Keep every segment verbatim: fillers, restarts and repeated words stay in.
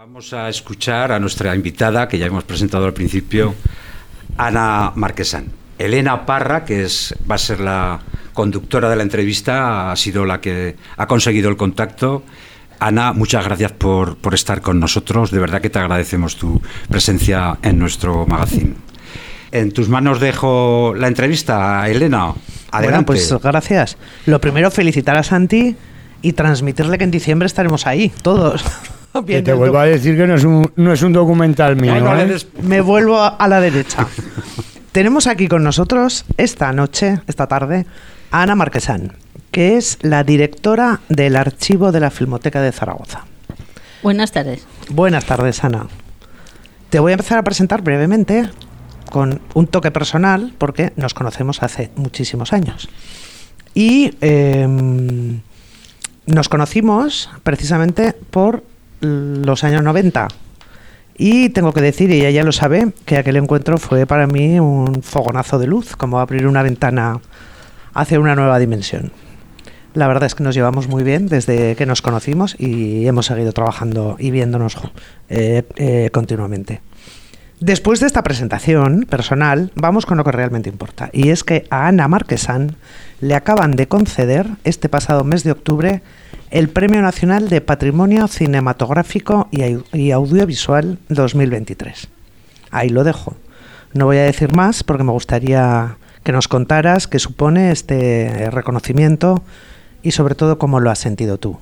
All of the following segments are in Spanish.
Vamos a escuchar a nuestra invitada, que ya hemos presentado al principio, Ana Marquesán. Elena Parra, que es, va a ser la conductora de la entrevista, ha sido la que ha conseguido el contacto. Ana, muchas gracias por, por estar con nosotros. De verdad que te agradecemos tu presencia en nuestro magazine. En tus manos dejo la entrevista, Elena. Adelante. Bueno, pues gracias. Lo primero, felicitar a Santi y transmitirle que en diciembre estaremos ahí, todos. Que te vuelvo a decir que no es un, no es un documental mío. No, no, ¿eh? des... Me vuelvo a, a la derecha. Tenemos aquí con nosotros esta noche, esta tarde, a Ana Marquesán, que es la directora del Archivo de la Filmoteca de Zaragoza. Buenas tardes. Buenas tardes, Ana. Te voy a empezar a presentar brevemente con un toque personal, porque nos conocemos hace muchísimos años. Y eh, nos conocimos precisamente por los años noventa. Y tengo que decir, y ella ya lo sabe, que aquel encuentro fue para mí un fogonazo de luz, como abrir una ventana hacia una nueva dimensión. La verdad es que nos llevamos muy bien desde que nos conocimos y hemos seguido trabajando y viéndonos eh, eh, continuamente. Después de esta presentación personal, vamos con lo que realmente importa. Y es que a Ana Marquesán le acaban de conceder este pasado mes de octubre el Premio Nacional de Patrimonio Cinematográfico y Audiovisual dos mil veintitrés. Ahí lo dejo. No voy a decir más porque me gustaría que nos contaras qué supone este reconocimiento y sobre todo cómo lo has sentido tú.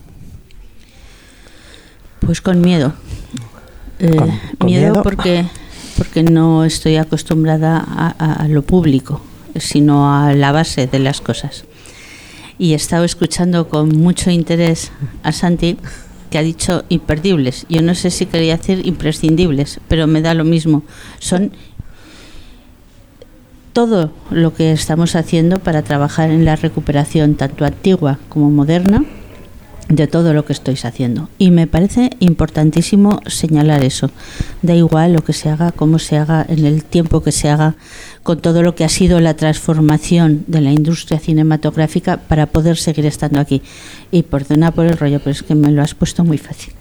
Pues con miedo. Eh, ¿Con, con miedo, miedo? porque porque no estoy acostumbrada a, a, a lo público, sino a la base de las cosas. Y he estado escuchando con mucho interés a Santi, que ha dicho imperdibles. Yo no sé si quería decir imprescindibles, pero me da lo mismo. Son todo lo que estamos haciendo para trabajar en la recuperación tanto antigua como moderna de todo lo que estáis haciendo. Y me parece importantísimo señalar eso. Da igual lo que se haga, cómo se haga, en el tiempo que se haga, con todo lo que ha sido la transformación de la industria cinematográfica para poder seguir estando aquí. Y perdona por el rollo, pero es que me lo has puesto muy fácil.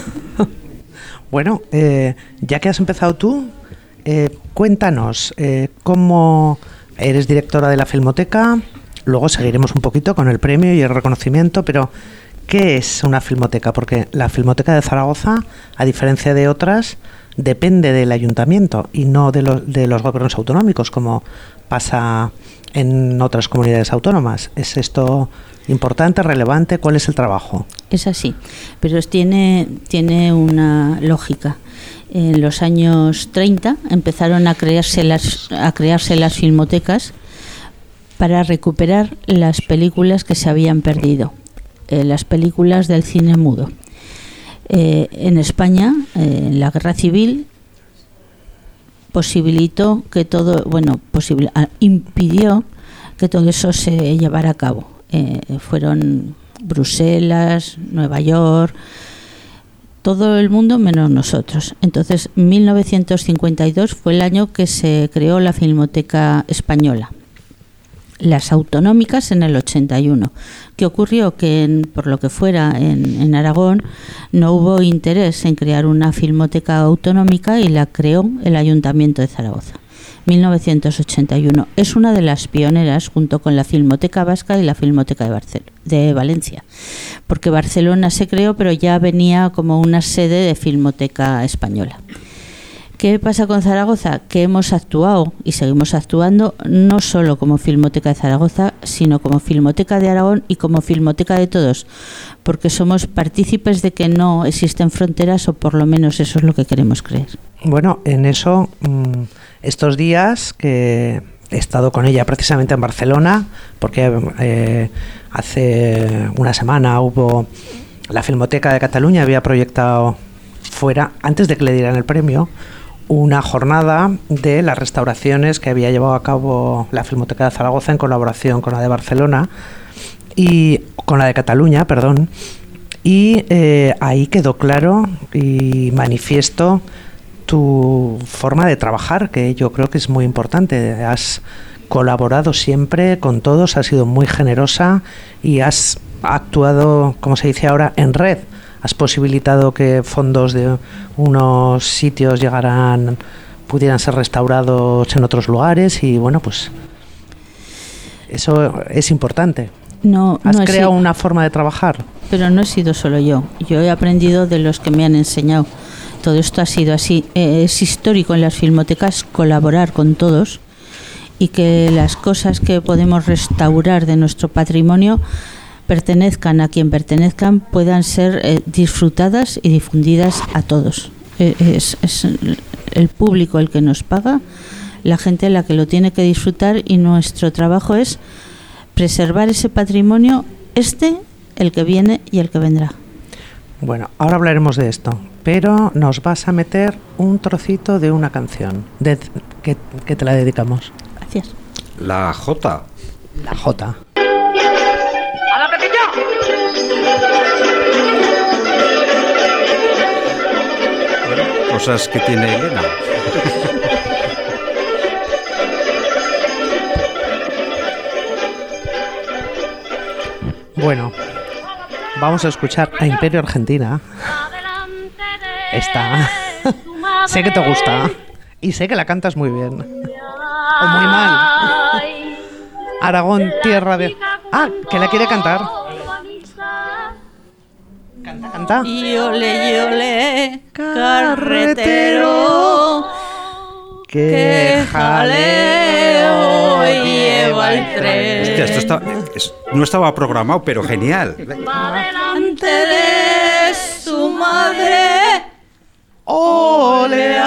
Bueno, eh, ya que has empezado tú, eh, cuéntanos eh, cómo eres directora de la Filmoteca, luego seguiremos un poquito con el premio y el reconocimiento, pero ¿qué es una filmoteca? Porque la Filmoteca de Zaragoza, a diferencia de otras, depende del ayuntamiento y no de, lo, de los gobiernos autonómicos, como pasa en otras comunidades autónomas. ¿Es esto importante, relevante? ¿Cuál es el trabajo? Es así, pero tiene, tiene una lógica. En los años treinta empezaron a crearse las, a crearse las filmotecas para recuperar las películas que se habían perdido. Eh, las películas del cine mudo. Eh, en España, eh, la guerra civil posibilitó que todo, bueno, posibil, ah, impidió que todo eso se llevara a cabo. Eh, fueron Bruselas, Nueva York, todo el mundo menos nosotros. Entonces, mil novecientos cincuenta y dos fue el año que se creó la Filmoteca Española. Las autonómicas en el ochenta y uno. ¿Qué ocurrió? Que en, por lo que fuera en, en Aragón no hubo interés en crear una filmoteca autonómica y la creó el Ayuntamiento de Zaragoza. mil novecientos ochenta y uno. Es una de las pioneras junto con la Filmoteca Vasca y la Filmoteca de, Barcel- de Valencia. Porque Barcelona se creó, pero ya venía como una sede de Filmoteca Española. ¿Qué pasa con Zaragoza? Que hemos actuado y seguimos actuando no solo como Filmoteca de Zaragoza, sino como Filmoteca de Aragón y como Filmoteca de todos, porque somos partícipes de que no existen fronteras, o por lo menos eso es lo que queremos creer. Bueno, en eso, estos días que he estado con ella precisamente en Barcelona, porque eh, hace una semana hubo la Filmoteca de Cataluña, había proyectado fuera, antes de que le dieran el premio, una jornada de las restauraciones que había llevado a cabo la Filmoteca de Zaragoza en colaboración con la de Barcelona y con la de Cataluña, perdón, y eh, ahí quedó claro y manifiesto tu forma de trabajar, que yo creo que es muy importante. Has colaborado siempre con todos, has sido muy generosa y has actuado, como se dice ahora, en red. has posibilitado que fondos de unos sitios llegaran, pudieran ser restaurados en otros lugares y bueno, pues eso es importante. No, has no he creado sido, una forma de trabajar. pero no he sido solo yo. Yo he aprendido de los que me han enseñado. Todo esto ha sido así. Eh, es histórico en las filmotecas colaborar con todos y que las cosas que podemos restaurar de nuestro patrimonio pertenezcan a quien pertenezcan, puedan ser eh, disfrutadas y difundidas a todos. Eh, es, es el público el que nos paga, la gente la que lo tiene que disfrutar, y nuestro trabajo es preservar ese patrimonio, este, el que viene y el que vendrá. Bueno, ahora hablaremos de esto, pero nos vas a meter un trocito de una canción de, que, que te la dedicamos. Gracias. La Jota. La Jota. ¡A la Bueno, cosas que tiene Elena. Bueno, vamos a escuchar a Imperio Argentina. Esta. Sé que te gusta y sé que la cantas muy bien. O muy mal. Aragón, tierra de... Ah, que la quiere cantar. Canta, canta. Yole, yole, carretero, Que jaleo lleva el tren. Hostia, esto está, es- no estaba programado, pero genial. Delante de su madre, ¡Ole!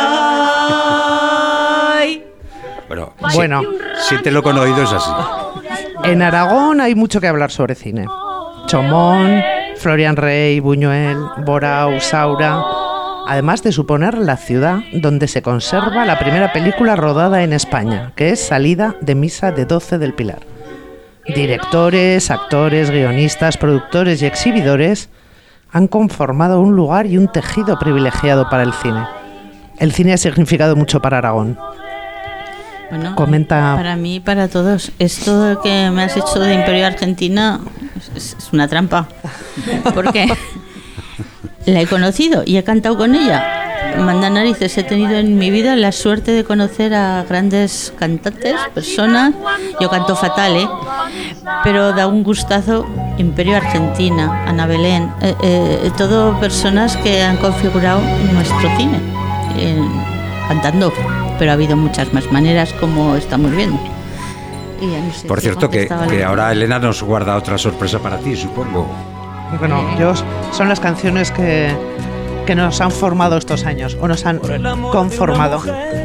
ay. Bueno, Bueno. siéntelo con oídos así. En Aragón hay mucho que hablar sobre cine. Chomón, Florian Rey, Buñuel, Borau, Saura. Además de suponer la ciudad donde se conserva la primera película rodada en España, que es Salida de Misa de doce del Pilar. Directores, actores, guionistas, productores y exhibidores han conformado un lugar y un tejido privilegiado para el cine. El cine ha significado mucho para Aragón. Bueno, Comenta- para mí y para todos. Esto que me has hecho de Imperio Argentina es, es una trampa. Porque la he conocido y he cantado con ella. Manda narices, he tenido en mi vida la suerte de conocer a grandes cantantes, personas. Yo canto fatal, ¿eh? Pero da un gustazo. Imperio Argentina, Ana Belén, eh, eh, todo personas que han configurado nuestro cine eh, cantando. Pero ha habido muchas más maneras, como estamos viendo. Y ya no sé Por si cierto, que, contestaba que la- ahora Elena nos guarda otra sorpresa para ti, supongo. Bueno, yo, son las canciones que, que nos han formado estos años, o nos han conformado.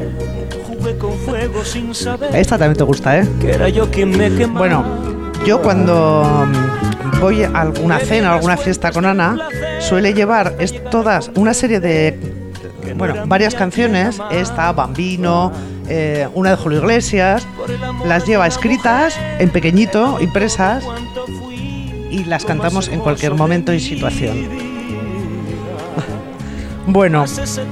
Esta también te gusta, ¿eh? Bueno, yo cuando mm, voy a alguna cena o alguna fiesta con Ana, suele llevar es, todas una serie de, bueno, varias canciones, esta, Bambino, eh, una de Julio Iglesias, las lleva escritas en pequeñito, impresas, y las cantamos en cualquier momento y situación. Bueno,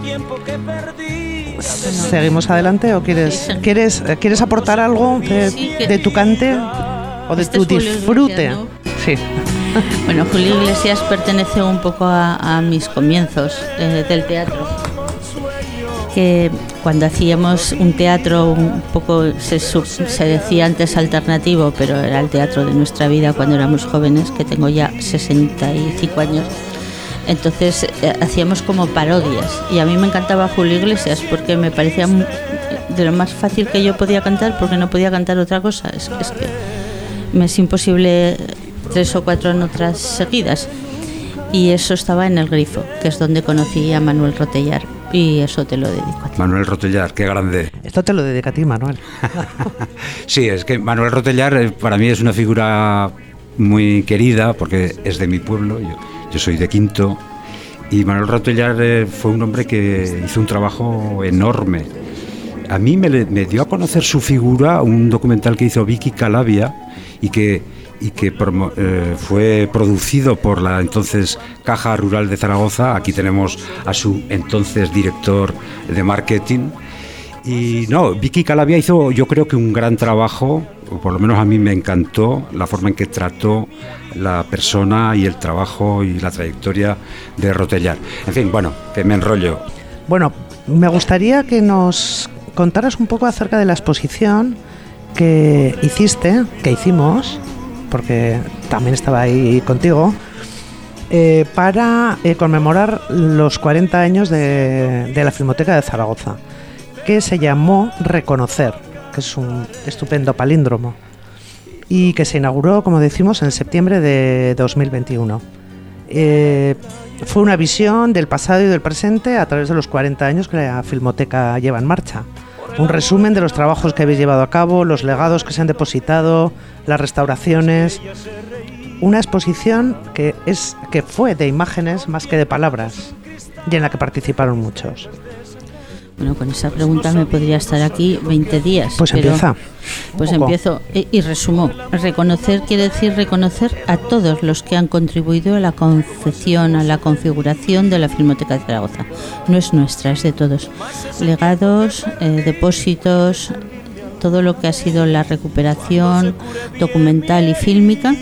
¿seguimos adelante o quieres Sí, sí. quieres eh, quieres aportar algo de, Sí, que- de tu cante o de Este tu es Julio disfrute? Iglesias, Sí. Bueno, Julio Iglesias pertenece un poco a, a mis comienzos eh, del teatro. Que cuando hacíamos un teatro un poco, se, sub- se decía antes alternativo, pero era el teatro de nuestra vida cuando éramos jóvenes, que tengo ya sesenta y cinco años. Entonces eh, hacíamos como parodias y a mí me encantaba Julio Iglesias porque me parecía mu- de lo más fácil que yo podía cantar, porque no podía cantar otra cosa. Es, es que me es imposible tres o cuatro notas seguidas. Y eso estaba en El Grifo, que es donde conocí a Manuel Rotellar, y eso te lo dedico a ti. Manuel Rotellar, qué grande. Esto te lo dedica a ti, Manuel. Sí, es que Manuel Rotellar eh, para mí es una figura muy querida porque es de mi pueblo, yo, yo soy de Quinto, y Manuel Rotellar eh, fue un hombre que hizo un trabajo enorme. A mí me, le- me dio a conocer su figura un documental que hizo Vicky Calavia y que, y que promo- eh, fue producido por la entonces Caja Rural de Zaragoza. Aquí tenemos a su entonces director de marketing. Y no, Vicky Calavia hizo, yo creo que un gran trabajo, o por lo menos a mí me encantó la forma en que trató la persona y el trabajo y la trayectoria de Rotellar. En fin, bueno, que me enrollo. Bueno, me gustaría que nos contaras un poco acerca de la exposición que hiciste, que hicimos, porque también estaba ahí contigo, eh, para eh, conmemorar los cuarenta años de, de la Filmoteca de Zaragoza, que se llamó Reconocer, que es un estupendo palíndromo, y que se inauguró, como decimos, en septiembre de dos mil veintiuno. Eh, fue una visión del pasado y del presente a través de los cuarenta años que la Filmoteca lleva en marcha. Un resumen de los trabajos que habéis llevado a cabo, los legados que se han depositado, las restauraciones. Una exposición que, es, que fue de imágenes más que de palabras y en la que participaron muchos. Bueno, con esa pregunta me podría estar aquí veinte días. Pues pero, empieza. Pues empiezo y, y resumo. Reconocer quiere decir reconocer a todos los que han contribuido a la concepción, a la configuración de la Filmoteca de Zaragoza. No es nuestra, es de todos. Legados, eh, depósitos, todo lo que ha sido la recuperación documental y fílmica.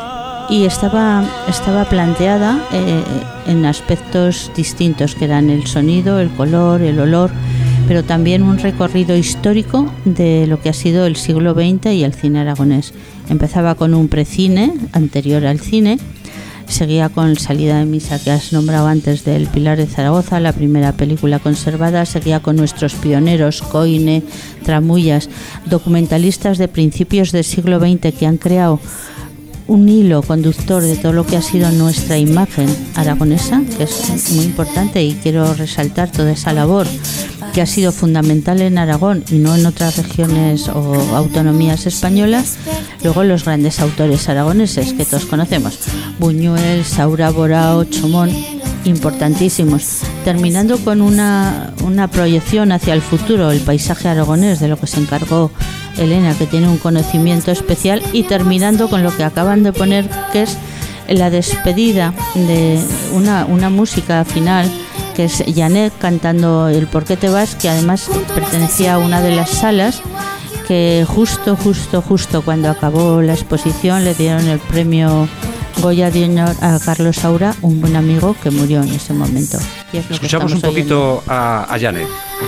Y estaba, estaba planteada eh, en aspectos distintos, que eran el sonido, el color, el olor, pero también un recorrido histórico de lo que ha sido el siglo veinte y el cine aragonés. Empezaba con un precine anterior al cine, seguía con Salida de Misa, que has nombrado antes, del Pilar de Zaragoza, la primera película conservada, seguía con nuestros pioneros, Coine, Tramullas, documentalistas de principios del siglo veinte que han creado un hilo conductor de todo lo que ha sido nuestra imagen aragonesa, que es muy importante, y quiero resaltar toda esa labor que ha sido fundamental en Aragón y no en otras regiones o autonomías españolas. Luego los grandes autores aragoneses que todos conocemos, Buñuel, Saura, Borao, Chomón, importantísimos, terminando con una, una proyección hacia el futuro, el paisaje aragonés, de lo que se encargó Elena, que tiene un conocimiento especial, y terminando con lo que acaban de poner, que es la despedida de una, una música final, que es Janet cantando el ¿Por qué te vas?, que además pertenecía a una de las salas, que justo, justo, justo cuando acabó la exposición le dieron el premio Goya de honor a Carlos Saura, un buen amigo que murió en ese momento. Y es lo Escuchamos que un poquito oyendo. a, a Janet.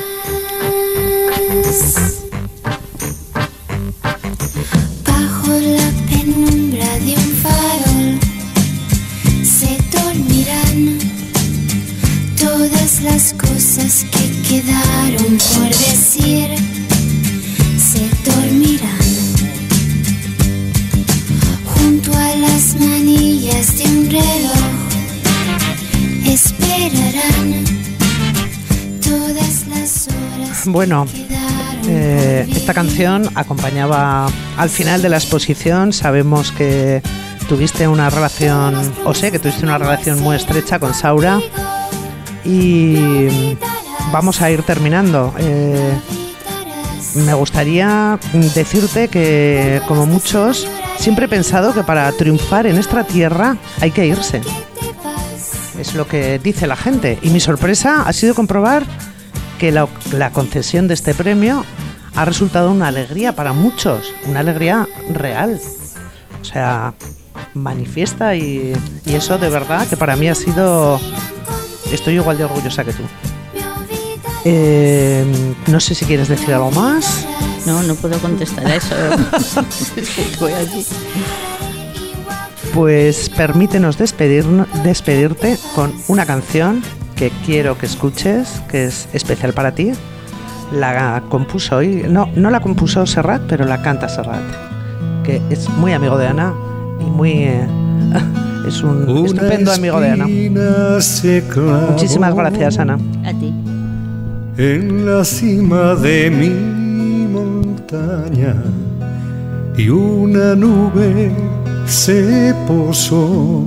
Bajo la penumbra de un farol se dormirán todas las cosas que quedaron por decir. Se dormirán junto a las manillas de un reloj. Esperarán todas las horas. Bueno, que quedaron eh, por esta vivir. canción acompañaba al final de la exposición. Sabemos que tuviste una relación, o sé que tuviste una relación muy estrecha con Saura, y vamos a ir terminando. Eh, me gustaría decirte que, como muchos, siempre he pensado que para triunfar en esta tierra hay que irse. Es lo que dice la gente, y mi sorpresa ha sido comprobar que la, la concesión de este premio ha resultado una alegría para muchos, una alegría real, o sea, manifiesta, y, y eso de verdad que para mí ha sido, estoy igual de orgullosa que tú. Eh, no sé si quieres decir algo más. No, no puedo contestar a eso. Voy allí. Pues permítenos despedir, despedirte con una canción que quiero que escuches, que es especial para ti. La compuso hoy, no, no la compuso Serrat, pero la canta Serrat, que es muy amigo de Ana y muy eh, es un estupendo amigo de Ana. Muchísimas gracias, Ana. A ti. En la cima de mi montaña y una nube se posó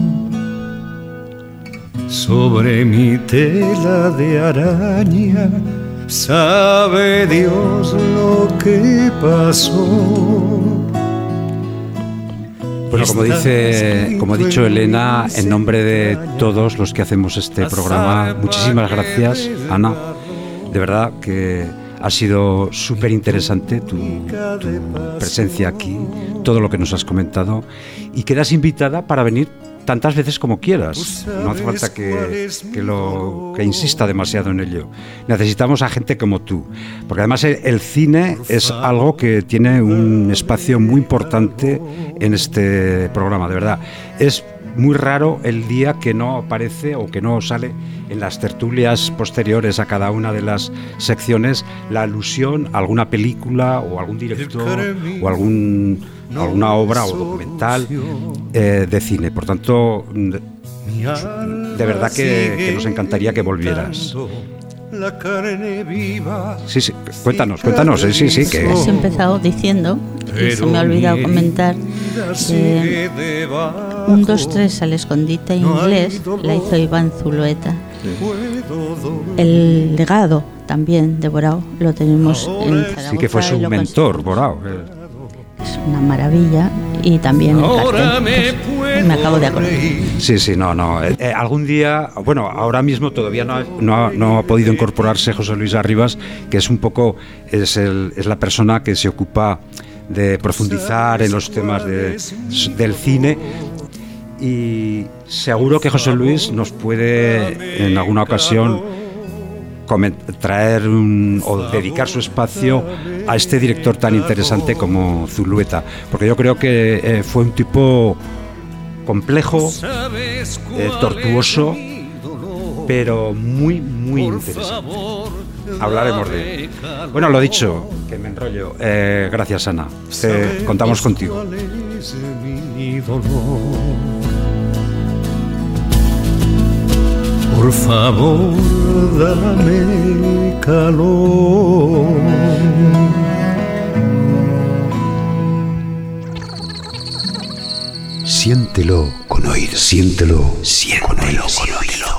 sobre mi tela de araña. Sabe Dios lo que pasó. Bueno, como dice, como ha dicho Elena, en nombre de todos los que hacemos este programa, muchísimas gracias, Ana. De verdad que Ha sido súper interesante tu, tu presencia aquí, todo lo que nos has comentado, y quedas invitada para venir tantas veces como quieras. No hace falta que, que, lo, que insista demasiado en ello. Necesitamos a gente como tú, porque además el, el cine es algo que tiene un espacio muy importante en este programa, de verdad. Es muy raro el día que no aparece o que no sale en las tertulias posteriores a cada una de las secciones la alusión a alguna película o algún director o algún, alguna obra o documental eh, de cine. Por tanto, de, de verdad que, que nos encantaría que volvieras. La carne viva. Sí, sí, cuéntanos, cuéntanos, sí, sí, sí, que... Has empezado diciendo, y se me ha olvidado comentar, que un, dos, tres al escondite inglés la hizo Iván Zulueta. El legado también de Borao lo tenemos en Zaragoza. Sí, que fue su mentor, Borao. Es una maravilla. Y también el cartel, pues, me acabo de acordar. Sí, sí, no, no. Eh, eh, algún día, bueno, ahora mismo todavía no ha, no, ha, no ha podido incorporarse José Luis Arribas, que es un poco, es, el, es la persona que se ocupa de profundizar en los temas de, del cine. Y seguro que José Luis nos puede en alguna ocasión traer un, o dedicar su espacio a este director tan interesante como Zulueta, porque yo creo que eh, fue un tipo complejo, eh, tortuoso, pero muy, muy interesante. Hablaremos de él. Bueno, lo dicho, que me enrollo. Eh, gracias, Ana. Te, contamos contigo. Por favor, dame calor. Siéntelo con oír, siéntelo, siéntelo con oír.